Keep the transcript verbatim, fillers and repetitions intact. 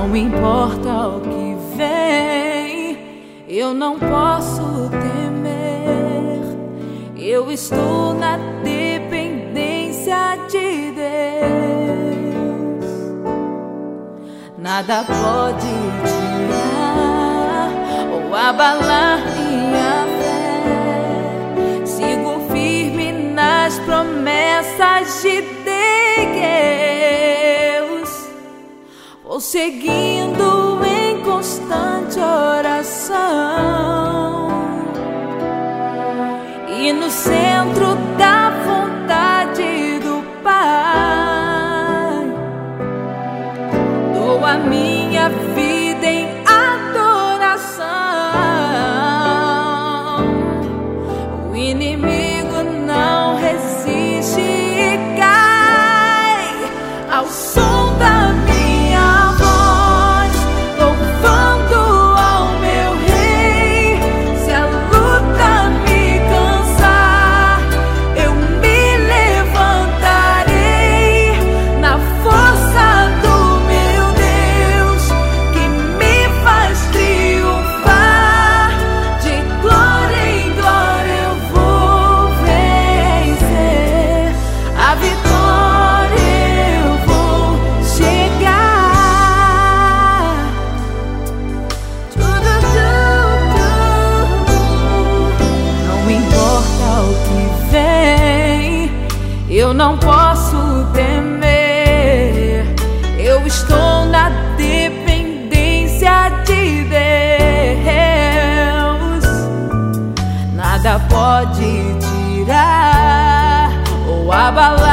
Não importa o que vem, eu não posso temer. Eu estou na dependência de Deus. Nada pode tirar ou abalar minha fé. Sigo firme nas promessas de Deus. Vou seguindo em constante oração, e no centro da vontade do Pai dou a minha vida em adoração. O inimigo não resiste e cai ao som da minha voz, louvando ao meu Rei. Se a luta me cansar, eu me levantarei na força do meu Deus, que me faz triunfar. De glória em glória eu vou vencer, a vitória eu vou chegar. Não importa o que vem, eu não posso temer. Eu estou na dependência de Deus. Nada pode tirar ou abalar